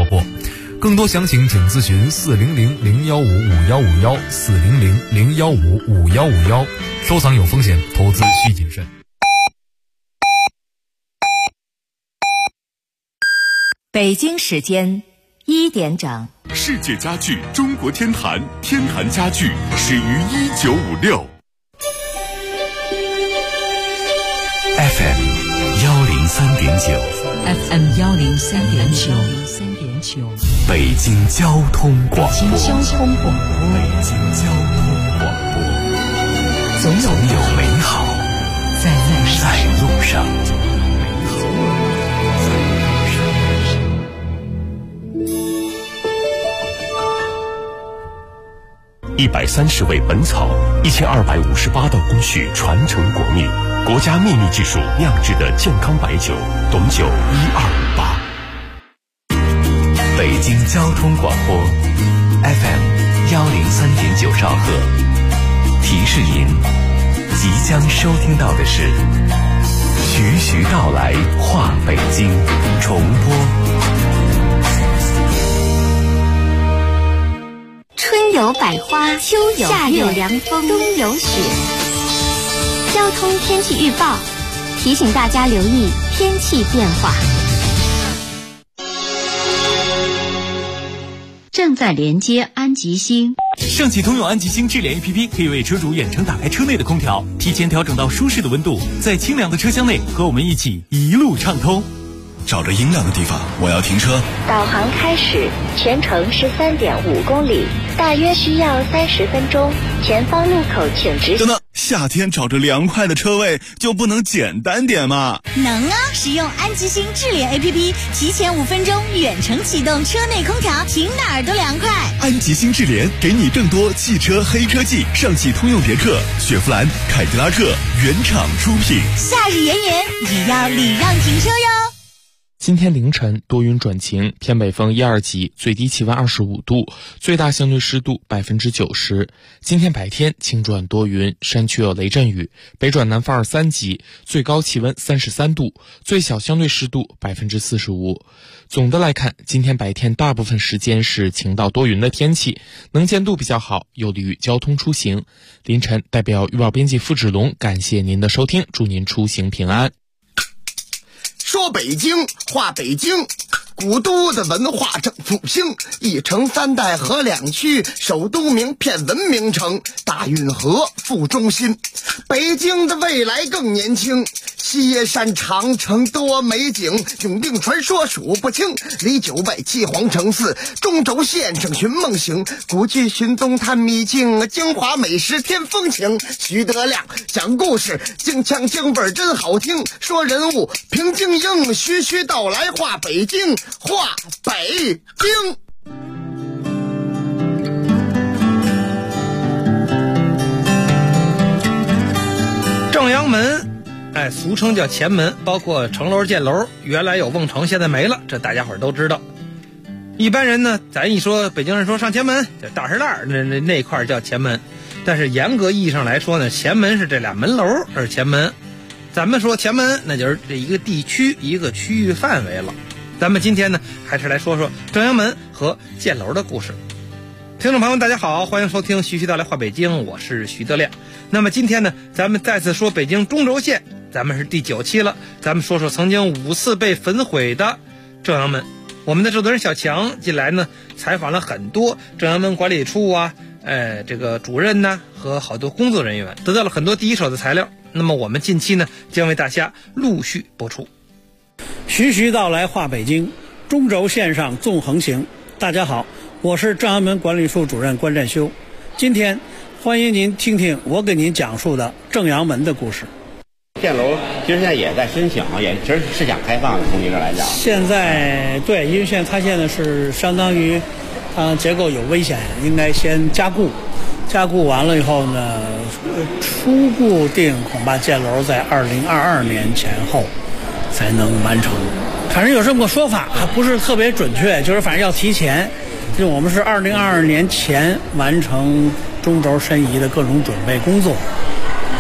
播。更多详情请咨询400-015-5151 400-015-5151。收藏有风险，投资需谨慎。 北京时间1点整， 世界家具中国天坛，天坛家具始于1956。 FM 103.9 FM 103.9 北京交通广播。总有美好在路上。130味本草，1258道工序传承国秘，国家秘密技术酿制的健康白酒，董酒1258。北京交通广播 FM 103.9兆赫，提示您即将收听到的是徐徐道来话北京重播。 春有百花，秋有夏有凉风，冬有雪。交通天气预报提醒大家留意天气变化。 正在连接安吉星。 上汽通用安吉星智联 APP 可以为车主远程打开车内的空调，提前调整到舒适的温度，在清凉的车厢内和我们一起一路畅通。 找着阴凉的地方，我要停车。 导航开始，全程是3.5公里，大约需要30分钟。前方路口请直行。 等等，夏天找着凉快的车位就不能简单点吗？ 能啊！使用安吉星智联 APP， 提前5分钟远程启动车内空调，停哪儿都凉快。 安吉星智联给你更多汽车黑科技，上汽通用别克、雪佛兰、凯迪拉克原厂出品。 夏日炎炎，也要礼让停车哟。 今天凌晨多云转晴，偏北风1、2级，最低气温25度，最大相对湿度90%。今天白天晴转多云，山区有雷阵雨，北转南风2、3级，最高气温33度，最小相对湿度45%。总的来看，今天白天大部分时间是晴到多云的天气，能见度比较好，有利于交通出行。凌晨代表预报编辑付志龙感谢您的收听，祝您出行平安。 说北京话北京，古都的文化正复兴，一城3代河2区，首都名片文明城，大运河副中心。北京的未来更年轻，西山长城多美景，永定传说数不清，离9外7皇城4，中轴线上寻梦行，古迹寻踪探秘境，京华美食添风情。徐德亮讲故事，京腔京味真好听，说人物评京英，徐徐道来话北京，话北京。 正阳门，俗称叫前门，包括城楼建楼，原来有瓮城，现在没了，这大家伙都知道。一般人呢，咱一说北京人说上前门，这大石栏那块叫前门，但是严格意义上来说呢，前门是这俩门楼是前门。咱们说前门，那就是这一个地区一个区域范围了。咱们今天呢，还是来说说正阳门和建楼的故事。听众朋友们大家好，欢迎收听徐徐道来话北京，我是徐德亮。那么今天呢，咱们再次说北京中轴线，咱们是第9期了。咱们说说曾经5次被焚毁的正阳门。我们的制作人小强进来呢，采访了很多正阳门管理处啊，这个主任呢和好多工作人员，得到了很多第一手的材料。那么我们近期呢，将为大家陆续播出。 徐徐道来话北京，中轴线上纵横行。大家好，我是正阳门管理处主任关占修。今天欢迎您听听我给您讲述的正阳门的故事。 建楼其实现在也在申请，也其实是想开放的，从您这来讲。 现在对，因为现在它现在是相当于结构有危险，应该先加固，加固完了以后呢，初步定恐怕建楼在2022年前后才能完成。反正有这么个说法，还不是特别准确，就是反正要提前，就我们是2022年前完成中轴申遗的各种准备工作。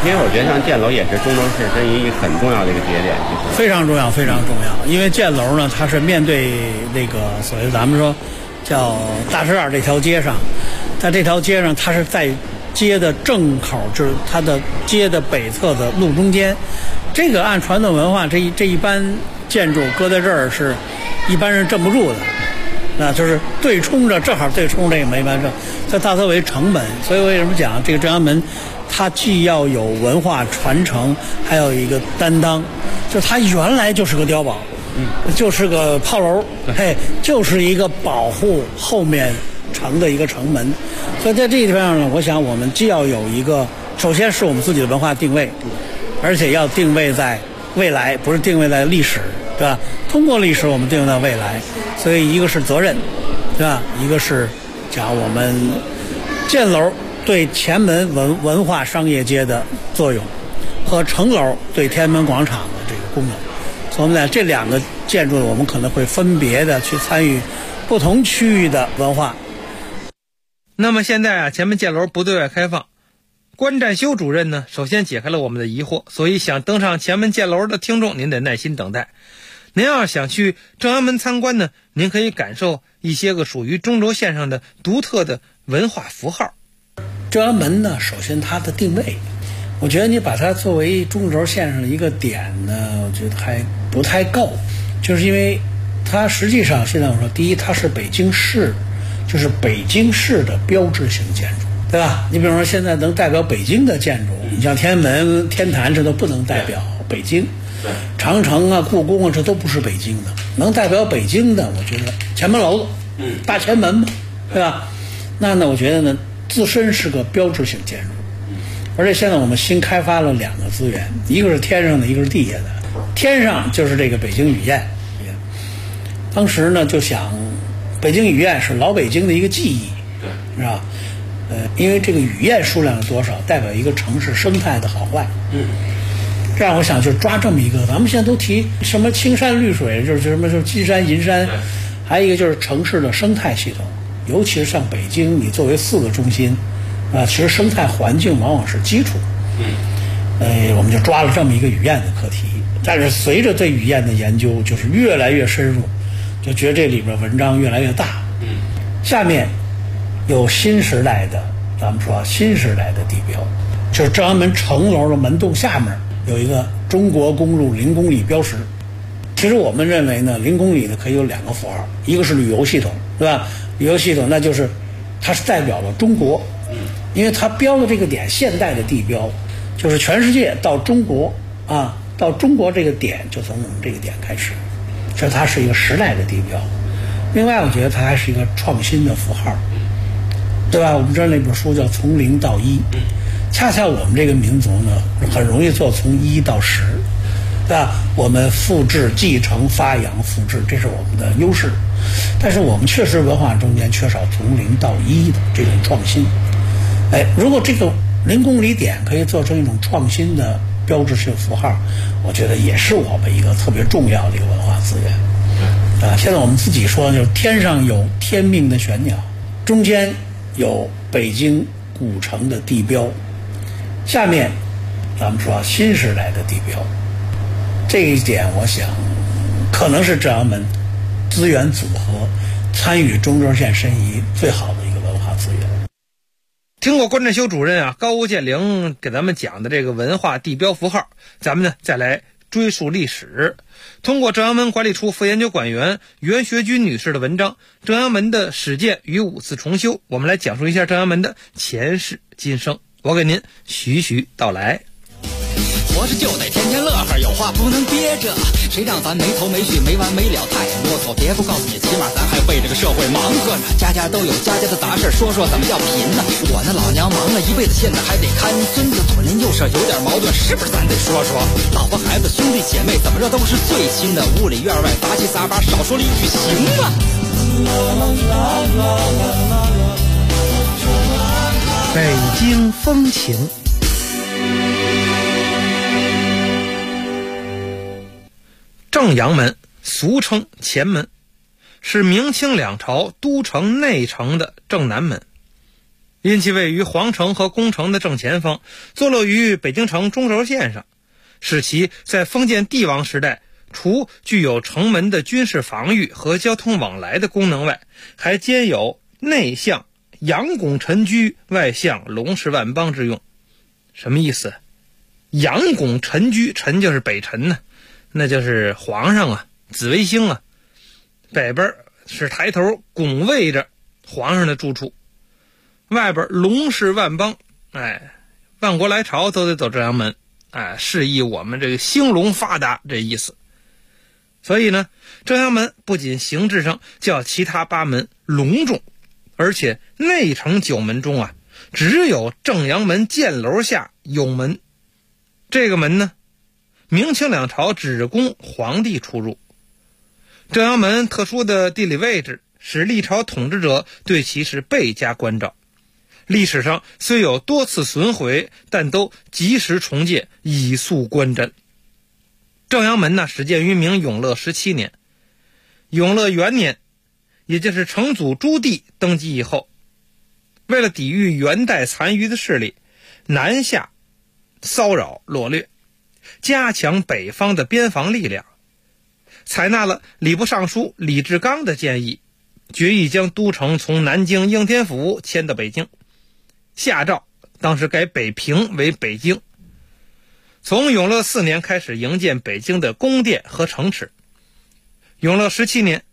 因为我觉得像箭楼也是中轴线申遗很重要的一个节点， 非常重要，非常重要。因为箭楼呢，它是面对那个所谓咱们说叫大石栏这条街上，在这条街上，它是在街的正口，就是它的街的北侧的路中间。这个按传统文化，这一般建筑搁在这儿是一般人镇不住的。那就是对冲着，正好对冲这个没办正，所以它作为城门。所以为什么讲这个正阳门，它既要有文化传承，还有一个担当，就是它原来就是个碉堡，就是个炮楼，嘿，就是一个保护后面城的一个城门。所以在这个地方呢，我想我们既要有一个，首先是我们自己的文化定位，而且要定位在未来，不是定位在历史，对吧？通过历史我们定位在未来。所以一个是责任，对吧？一个是讲我们箭楼对前门文化商业街的作用，和城楼对天安门广场的这个功能。所以我们在这两个建筑，我们可能会分别的去参与不同区域的文化。 那么现在啊，前门箭楼不对外开放，关占修主任呢，首先解开了我们的疑惑，所以想登上前门箭楼的听众，您得耐心等待。您要想去正阳门参观呢，您可以感受一些个属于中轴线上的独特的文化符号。 正阳门呢，首先它的定位，我觉得你把它作为中轴线上的一个点呢，我觉得还不太够，就是因为它实际上现在我说，第一，它是北京市，就是北京市的标志性建筑，对吧？你比如说现在能代表北京的建筑，你像天安门、天坛，这都不能代表北京。长城啊、故宫啊，这都不是北京的。能代表北京的，我觉得前门楼子，大前门嘛，对吧？那呢，我觉得呢，自身是个标志性建筑，而且现在我们新开发了两个资源，一个是天上的，一个是地下的。天上就是这个北京雨燕，当时呢就想，北京雨燕是老北京的一个记忆，是吧？因为这个雨燕数量的多少，代表一个城市生态的好坏。这样我想就抓这么一个，咱们现在都提什么青山绿水，就是什么就是金山银山，还有一个就是城市的生态系统，尤其是像北京，你作为4个中心，其实生态环境往往是基础。我们就抓了这么一个雨燕的课题，但是随着对雨燕的研究，就是越来越深入，就觉得这里边文章越来越大。下面有新时代的，咱们说新时代的地标，就是正阳门城楼的门洞下面有一个中国公路0公里标识。其实我们认为呢，0公里呢可以有2个符号，一个是旅游系统，对吧？旅游系统那就是它是代表了中国，因为它标的这个点现代的地标，就是全世界到中国啊，到中国这个点就从我们这个点开始，所以它是一个时代的地标。另外我觉得它还是一个创新的符号，对吧？我们知道那本书叫《从0到1》，恰恰我们这个民族呢很容易做从1到10，对吧？我们复制、继承、发扬、复制，这是我们的优势。但是我们确实文化中间缺少从0到1的这种创新。如果这个0公里点可以做成一种创新的标志性符号，我觉得也是我们一个特别重要的一个文化资源。现在我们自己说，就是天上有天命的玄鸟，中间有北京古城的地标，下面咱们说新时代的地标。这一点我想可能是正阳门资源组合参与中轴线申遗最好的一个文化资源。 听过关占修主任啊高屋建瓴给咱们讲的这个文化地标符号，咱们呢再来追溯历史。通过正阳门管理处副研究馆员袁学军女士的文章《正阳门的始建与5次重修》，我们来讲述一下正阳门的前世今生。我给您徐徐道来。 活着就得天天乐呵，有话不能憋着，谁让咱没头没绪没完没了太啰嗦。别不告诉你，起码咱还为这个社会忙活着，家家都有家家的杂事，说说怎么叫贫呢？我那老娘忙了一辈子，现在还得看孙子，左邻右舍有点矛盾，是不是咱得说说？老婆孩子兄弟姐妹怎么着都是最亲的，屋里院外杂七杂八，少说了一句行吗？ 北京风情。正阳门俗称前门，是明清两朝都城内城的正南门。 因其位于皇城和宫城的正前方，坐落于北京城中轴线上，使其在封建帝王时代除具有城门的军事防御和交通往来的功能外，还兼有内向阳拱陈居，外向龙氏万邦之用。什么意思？阳拱陈居，陈就是北陈呢，那就是皇上啊，紫微星啊，北边是抬头拱卫着皇上的住处，外边龙氏万邦，万国来朝都得走正阳门，示意我们这个兴隆发达这意思。所以呢，正阳门不仅形制上较其他八门隆重，而且内城九门中啊，只有正阳门箭楼下有门。这个门呢，明清两朝只供皇帝出入。正阳门特殊的地理位置，使历朝统治者对其是倍加关照。历史上虽有多次损毁，但都及时重建，以肃观瞻。正阳门呢，始建于明永乐17年，永乐元年，也就是成祖朱棣登基以后，为了抵御元代残余的势力南下骚扰掳掠，加强北方的边防力量，采纳了礼部尚书李志刚的建议，决议将都城从南京应天府迁到北京，下诏当时改北平为北京。从永乐4年开始营建北京的宫殿和城池。永乐17年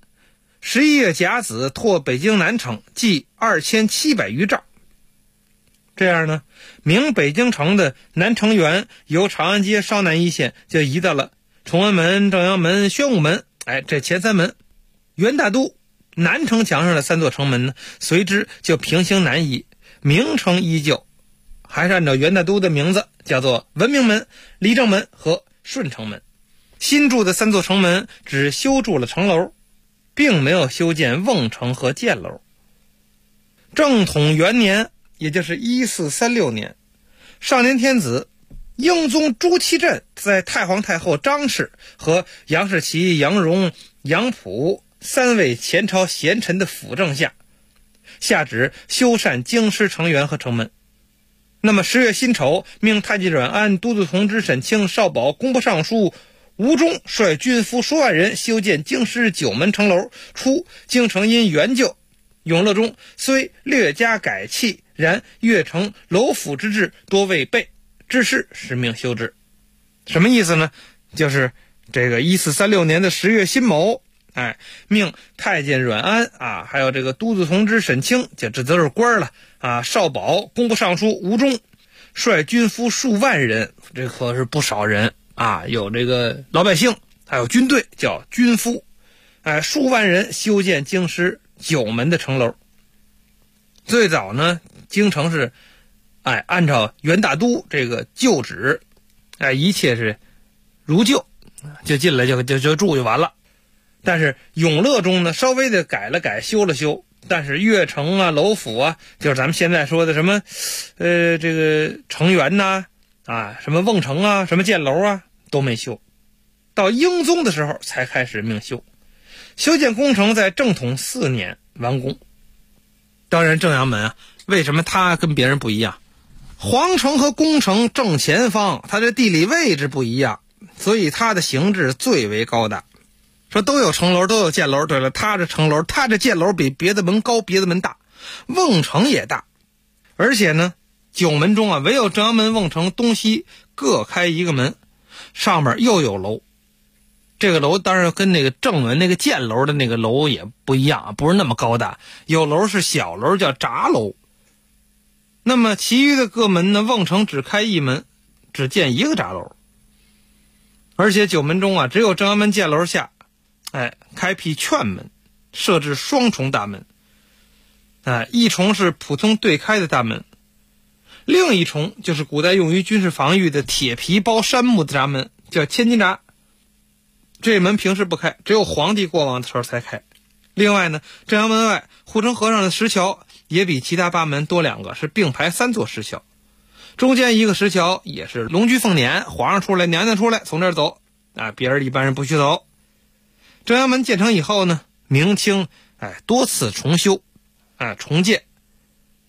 11月甲子拓北京南城，计2700余丈。这样呢，明北京城的南城垣由长安街稍南一线就移到了崇文门、正阳门、宣武门，这前三门。元大都南城墙上的3座城门呢，随之就平行南移，名称依旧，还是按照元大都的名字，叫做文明门、离正门和顺城门。新筑的3座城门只修筑了城楼，并没有修建瓮城和箭楼。正统元年，也就是1436年，少年天子英宗朱祁镇在太皇太后张氏和杨士奇、杨荣、杨溥3位前朝贤臣的辅政下，下旨修缮京师城垣和城门。那么10月辛丑，命太监阮安、都督同知沈清、少保、工部尚书吴忠率军夫数万人修建京师9门城楼。初，京城因援救，永乐中虽略加改砌，然越城楼府之制多未备，致仕使命修之。什么意思呢？就是这个1436年的10月辛卯，命太监阮安还有这个都督同知沈清，这都是官了少保、工部尚书吴忠率军夫数万人，这可是不少人有这个老百姓，还有军队，叫军夫，数万人修建京师9门的城楼。最早呢，京城是按照元大都这个旧址，一切是如旧，就进来就住就完了。但是永乐中呢，稍微的改了改，修了修，但是越城楼府就是咱们现在说的什么这个城垣什么瓮城什么箭楼都没修。到英宗的时候才开始命修。修建工程在正统4年完工。当然正阳门为什么它跟别人不一样？皇城和宫城正前方，它的地理位置不一样，所以它的形制最为高大。说都有城楼，都有箭楼，对了，它这城楼，它这箭楼比别的门高，别的门大，瓮城也大。而且呢，9门中唯有正阳门、瓮城东西各开一个门，上面又有楼。这个楼当然跟那个正门那个箭楼的那个楼也不一样，不是那么高大，有楼是小楼，叫闸楼。那么其余的各门呢，瓮城只开一门，只建一个闸楼。而且9门中只有正阳门箭楼下开辟券门，设置双重大门，一重是普通对开的大门，另一重就是古代用于军事防御的铁皮包杉木的闸门，叫千斤闸。这门平时不开，只有皇帝过往的时候才开。另外呢，正阳门外护城河上的石桥也比其他8门多2个，是并排3座石桥，中间一个石桥也是龙驹凤辇，皇上出来，娘娘出来，从这儿走别人一般人不许走。正阳门建成以后呢，明清多次重修重建，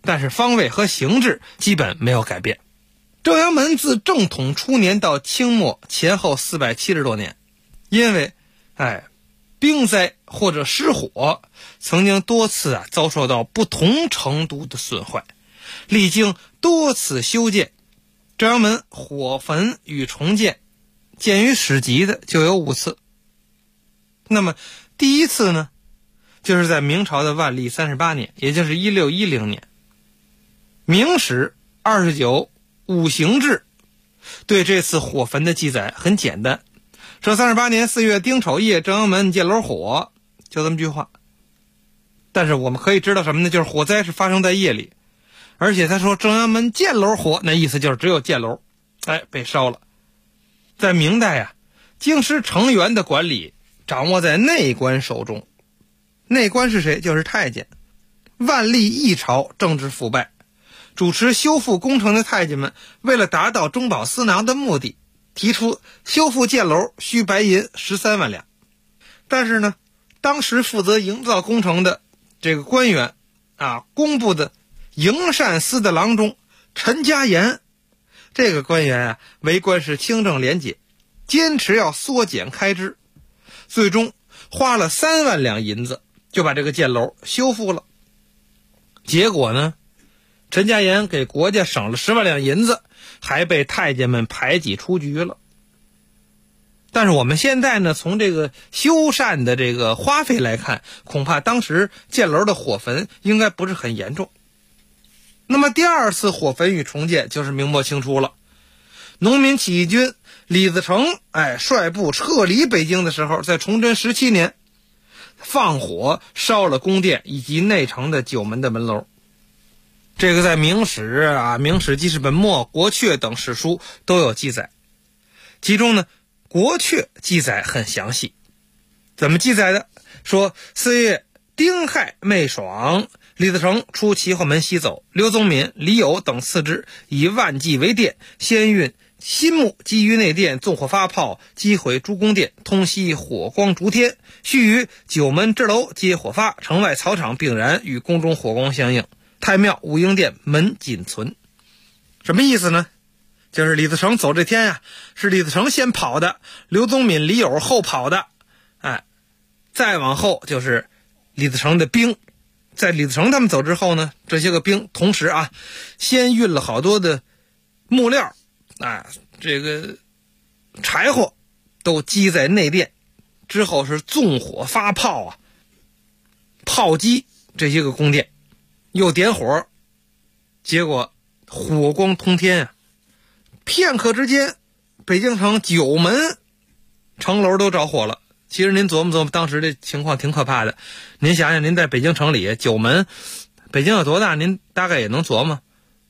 但是方位和形制基本没有改变。正阳门自正统初年到清末前后470多年，因为兵灾或者失火，曾经多次遭受到不同程度的损坏，历经多次修建。正阳门火焚与重建见于史籍的就有5次。那么第一次呢，就是在明朝的万历38年，也就是1610年。明史29五行志对这次火焚的记载很简单，说38年4月丁丑夜，正阳门见楼火，就这么句话。但是我们可以知道什么呢？就是火灾是发生在夜里，而且他说正阳门见楼火，那意思就是只有见楼被烧了。在明代京师成员的管理掌握在内官手中。内官是谁？就是太监。万历一朝政治腐败，主持修复工程的太监们为了达到中饱私囊的目的，提出修复建楼需白银13万两。但是呢，当时负责营造工程的这个官员工部的营缮司的郎中陈家言，这个官员为官是清正廉洁，坚持要缩减开支，最终花了3万两银子就把这个建楼修复了。结果呢，陈家言给国家省了10万两银子，还被太监们排挤出局了。但是我们现在呢，从这个修缮的这个花费来看，恐怕当时建楼的火焚应该不是很严重。那么第二次火焚与重建就是明末清初了。农民起义军李自成率部撤离北京的时候，在崇祯17年放火烧了宫殿以及内城的9门的门楼。这个在明史明史记事本末、国阙等史书都有记载。其中呢，国阙记载很详细。怎么记载的？说4月丁亥昧爽，李自成出齐后门西走，刘宗敏、李友等次之，以万骑为殿，先运新木击于内殿，纵火发炮，击毁诸宫殿，通西火光烛天，须于9门之楼皆火发，城外草场并燃，与宫中火光相应。太庙武英殿门仅存。什么意思呢？就是李自成走这天是李自成先跑的，刘宗敏、李友后跑的，再往后就是李自成的兵。在李自成他们走之后呢，这些个兵同时先运了好多的木料这个柴火都积在内殿，之后是纵火发炮炮击这些个宫殿，又点火，结果火光通天片刻之间，北京城9门城楼都着火了。其实您琢磨琢磨，当时这情况挺可怕的。您想想，您在北京城里9门，北京有多大？您大概也能琢磨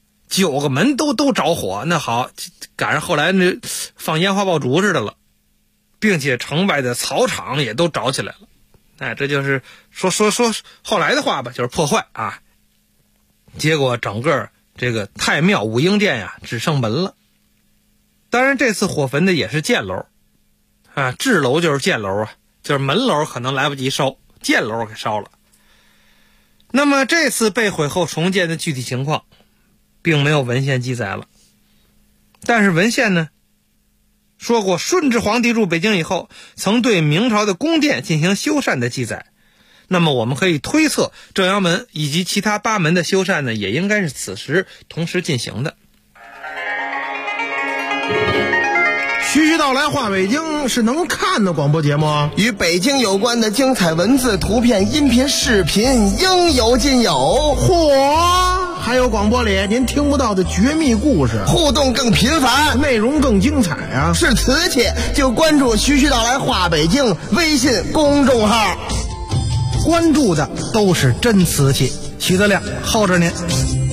，9个门都着火，那好，赶上后来那放烟花爆竹似的了，并且城外的草场也都着起来了。这就是说后来的话吧，就是破坏结果整个这个太庙武英殿只剩门了。当然这次火焚的也是建楼治楼就是建楼就是门楼可能来不及烧，建楼给烧了。那么这次被毁后重建的具体情况并没有文献记载了，但是文献呢说过顺治皇帝入北京以后曾对明朝的宫殿进行修缮的记载。那么我们可以推测正阳门以及其他8门的修缮呢，也应该是此时同时进行的。 徐徐道来话北京是能看的广播节目， 与北京有关的精彩文字、图片、音频、视频应有尽有。 嚯，还有广播里您听不到的绝密故事， 互动更频繁， 内容更精彩是瓷器就关注徐徐道来话北京微信公众号， 关注的都是真瓷器。徐德亮候着您。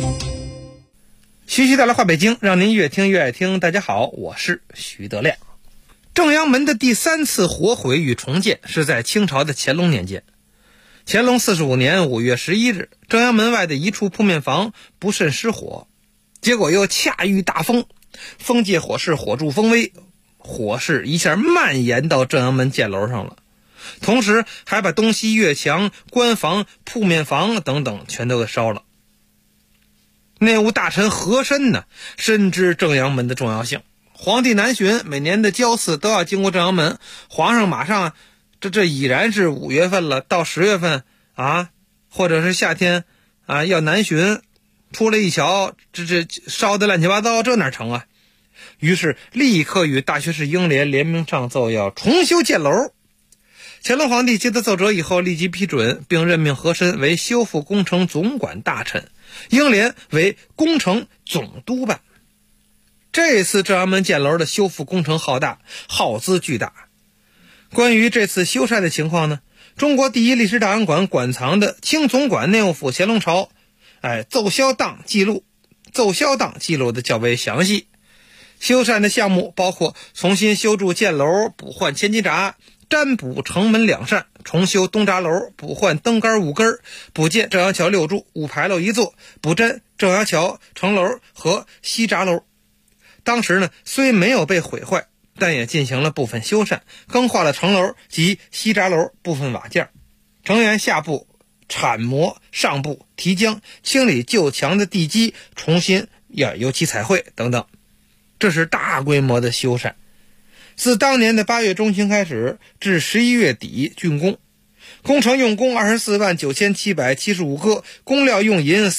徐徐道来话北京，让您越听越爱听。大家好，我是徐德亮。正阳门的第3次火毁与重建是在清朝的乾隆年间。乾隆45年5月11日，正阳门外的一处铺面房不慎失火，结果又恰遇大风，风借火势，火助风威，火势一下蔓延到正阳门建楼上了，同时还把东西院墙、官房、铺面房等等全都给烧了。 内务大臣和珅呢，深知正阳门的重要性。皇帝南巡，每年的交祀都要经过正阳门。皇上马上，这已然是5月份了，到10月份啊，或者是夏天啊，要南巡，出来一瞧，这烧得乱七八糟，这哪成啊？于是立刻与大学士英莲联名上奏，要重修箭楼。乾隆皇帝接到奏折以后，立即批准，并任命和珅为修复工程总管大臣，英莲为工程总督办。这次正阳门箭楼的修复工程浩大，耗资巨大。关于这次修缮的情况呢，中国第一历史档案馆馆藏的清总管内务府乾隆朝奏销档记录的较为详细。修缮的项目包括重新修筑箭楼，补换千斤闸，占补城门2扇，重修东闸楼，补换灯杆5根，补建正阳桥6柱，5牌楼1座，补占正阳桥城楼和西闸楼。当时呢，虽没有被毁坏，但也进行了部分修缮，更换了城楼及西闸楼部分瓦件，城垣下部铲磨，上部提浆，清理旧墙的地基，重新油漆彩绘等等。这是大规模的修缮。自当年的8月中旬开始，至11月底竣工。工程用工249775个，工料用银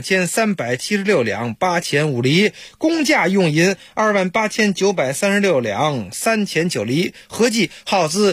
42376两8钱5厘，工价用银28936两3钱9厘，合计耗资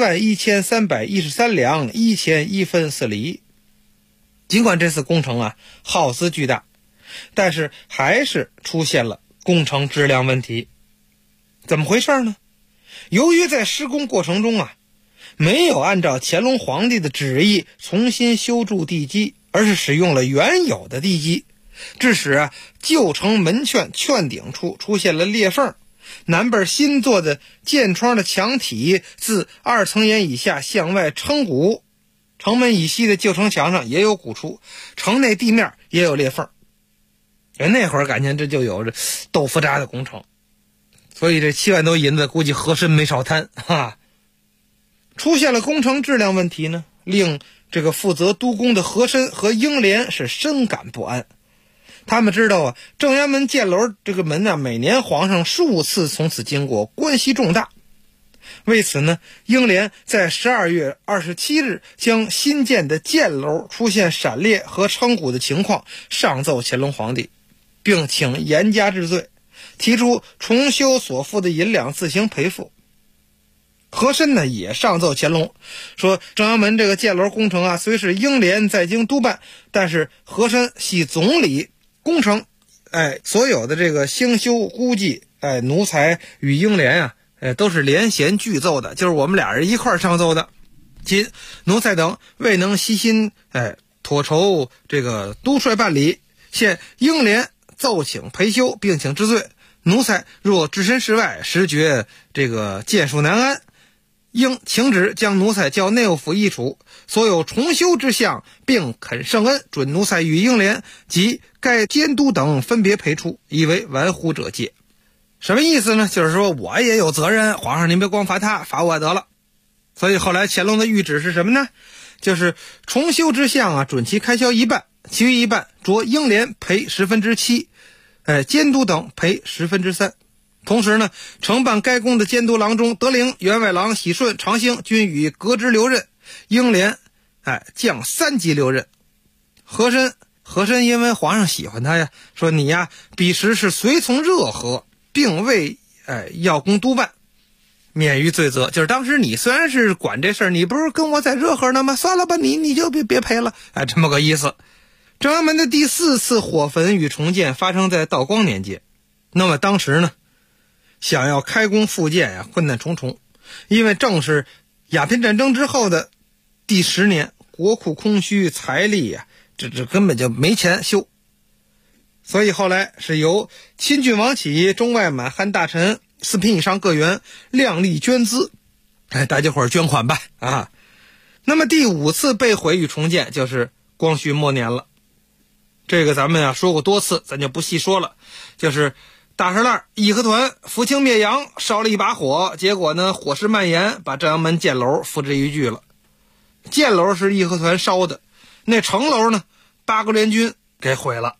71313两1钱1分4厘。尽管这次工程耗资巨大，但是还是出现了工程质量问题。怎么回事呢？由于在施工过程中没有按照乾隆皇帝的旨意重新修筑地基，而是使用了原有的地基，致使旧城门券券顶处出现了裂缝，南边新做的箭窗的墙体自2层檐以下向外撑鼓，城门以西的旧城墙上也有鼓出，城内地面也有裂缝。那会儿感情这就有这豆腐渣的工程，所以这7万多银子估计和珅没少贪哈。出现了工程质量问题呢，令这个负责督工的和珅和英莲是深感不安。他们知道正阳门箭楼这个门每年皇上数次从此经过，关系重大。为此呢，英莲在12月27日将新建的箭楼出现闪裂和撑鼓的情况上奏乾隆皇帝，并请严加治罪，提出重修所付的银两自行赔付。和珅呢也上奏乾隆，说正阳门这个箭楼工程虽是英莲在京督办，但是和珅系总理，工程所有的这个兴修估计奴才与英莲都是连衔俱奏的，就是我们俩人一块上奏的。今奴才等未能悉心妥筹这个督率办理，现英莲奏请赔修，并请治罪。奴才若置身事外，实觉这个见数难安，应请旨将奴才交内务府议处，所有重修之项，并肯圣恩，准奴才与英莲及该监督等分别赔出，以为玩忽者戒。什么意思呢？就是说我也有责任，皇上您别光罚他，罚我得了。所以后来乾隆的谕旨是什么呢？就是重修之项准其开销1半，其余1半着英莲赔7%，监督等赔3%。同时呢，承办该宫的监督郎中德龄、员外郎喜顺、长兴均予革职留任，英莲降3级留任。和珅因为皇上喜欢他呀，说你彼时是随从热河，并未要供督办，免于罪责。就是当时你虽然是管这事儿，你不是跟我在热河呢吗？算了吧，你就别赔了，这么个意思。正阳门的第4次火焚与重建发生在道光年间，那么当时呢，想要开工复建困难重重，因为正是鸦片战争之后的第10年，国库空虚，财力这根本就没钱修。所以后来是由亲郡王起、中外满汉大臣4品以上各员量力捐资，大家伙捐款吧那么第5次被毁与重建就是光绪末年了。这个咱们说过多次，咱就不细说了。就是大石烂义和团扶清灭洋，烧了一把火，结果呢火势蔓延，把正阳门箭楼付之一炬了。箭楼是义和团烧的，那城楼呢8国联军给毁了。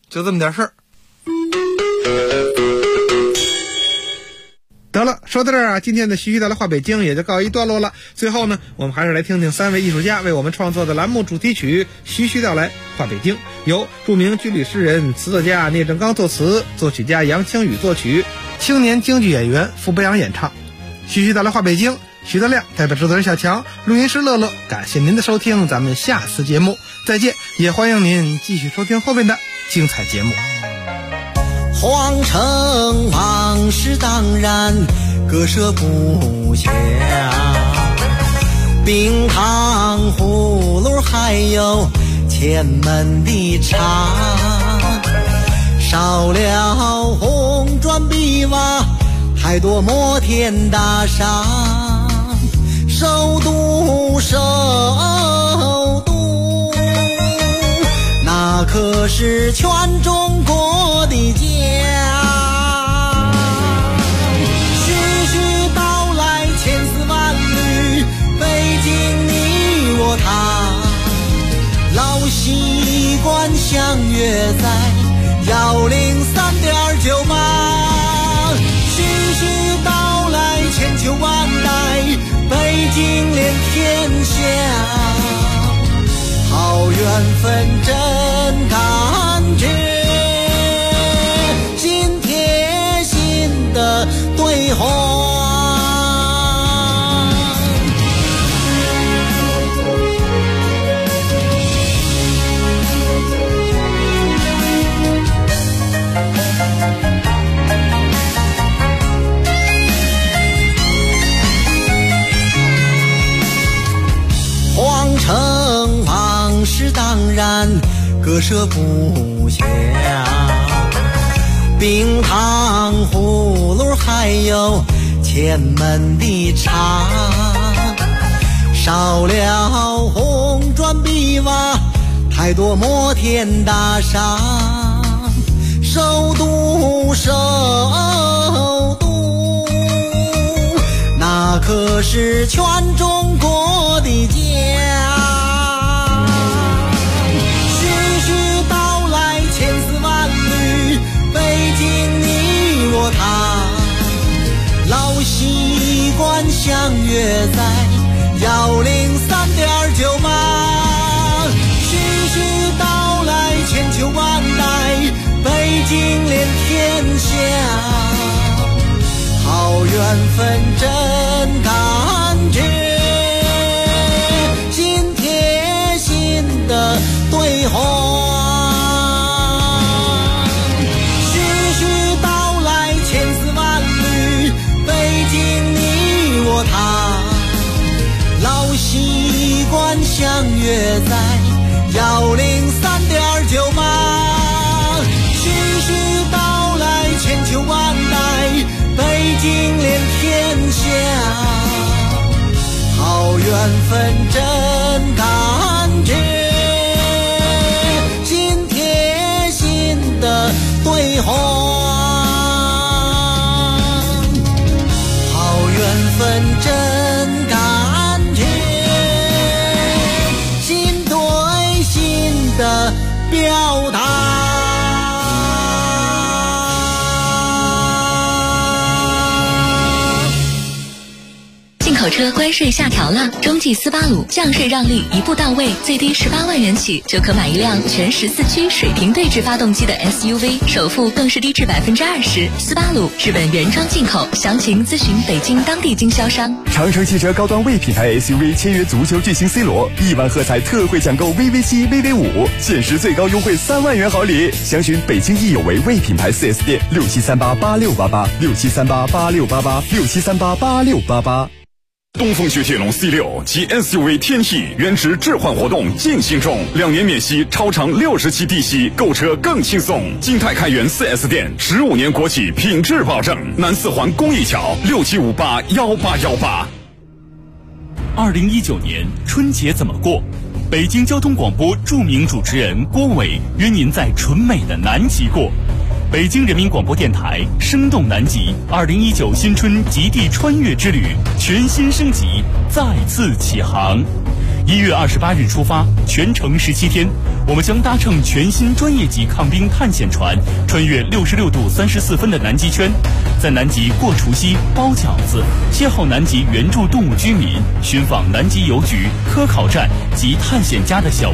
就这么点事儿。得了，说到这儿啊，今天的徐徐道来话北京也就告一段落了。最后呢，我们还是来听听3位艺术家为我们创作的栏目主题曲《徐徐道来话北京》，由著名军旅诗人、词作家聂政刚作词，作曲家杨清宇作曲，青年京剧演员傅北阳演唱。徐徐道来话北京，徐德亮代表制作人小强，录音师乐乐，感谢您的收听，咱们下次节目再见，也欢迎您继续收听后面的精彩节目。 皇城往事当然割舍不下，冰糖葫芦还有前门的茶，少了红砖碧瓦，太多摩天大厦，首都那可是全中国的家。徐徐道来千丝万缕，北京你我他，老习惯相约在103.98。徐徐道来千秋万代，北京连天下，好缘分真感觉，心贴心的对话。皇城往事当然割舍不下，冰糖葫芦还有前门的茶，少了红砖碧瓦，太多摩天大厦，首都那可是全中国的家。徐徐道来千丝万缕，北京你我他，老习惯相约在103.98。徐徐道来千秋万代，北京连天下，好缘分真感觉，心贴心的对话。徐徐道来千丝万缕，北京你我他，老习惯相约在103.98。徐徐道来千秋万代，北京连天下，好缘分真感觉，心贴心的对话。好缘分真感觉，心对心的表达。 口车关税下调了，中际斯巴鲁降税让利一步到位，最低18万元起就可买一辆全14驱水平对置发动机的 SUV， 首付更是低至20%。斯巴鲁日本原装进口，详情咨询北京当地经销商。 长城汽车高端魏品牌 SUV 签约足球巨星 C 罗，1万喝彩特惠抢购 VV7、VV5，限时最高优惠3万元好礼。详询北京易有为魏品牌 4S 店，67388688，67388688，67388688。 东风雪铁龙 C6 及 SUV 天翼原值置换活动进行中，2年免息，超长60期低息，购车更轻松。金泰开元 4S 店，15年国企品质保证。南四环公益桥67581818。 2019年春节怎么过？北京交通广播著名主持人郭伟约您在纯美的南极过。北京人民广播电台生动南极2019新春极地穿越之旅全新升级，再次启航。 1月28日出发，全程17天，我们将搭乘全新专业级抗冰探险船，穿越66度34分的南极圈，在南极过除夕、包饺子，邂逅南极原住动物居民，寻访南极邮局、科考站及探险家的小